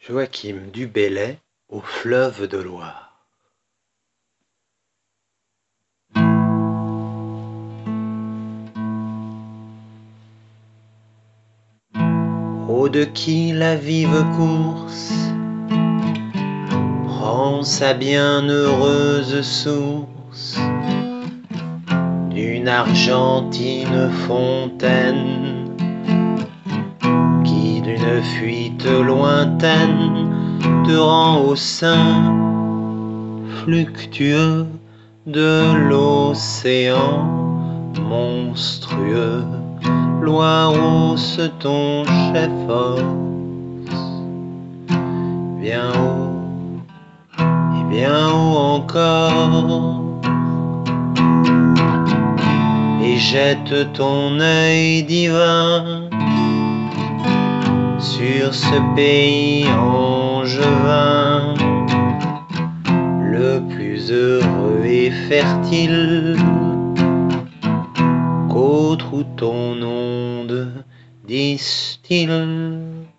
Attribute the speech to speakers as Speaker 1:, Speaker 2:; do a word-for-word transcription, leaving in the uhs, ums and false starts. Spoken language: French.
Speaker 1: Joachim du Bellay au fleuve de Loire. Ô de qui la vive course prend sa bienheureuse source d'une argentine fontaine qui d'une fuite lointaine te rend au sein fluctueux de l'océan monstrueux. Loire, hausse ton chef-os, bien haut et bien haut encore, et jette ton œil divin sur ce pays angevin, le plus heureux et fertile qu'autre où ton onde distille.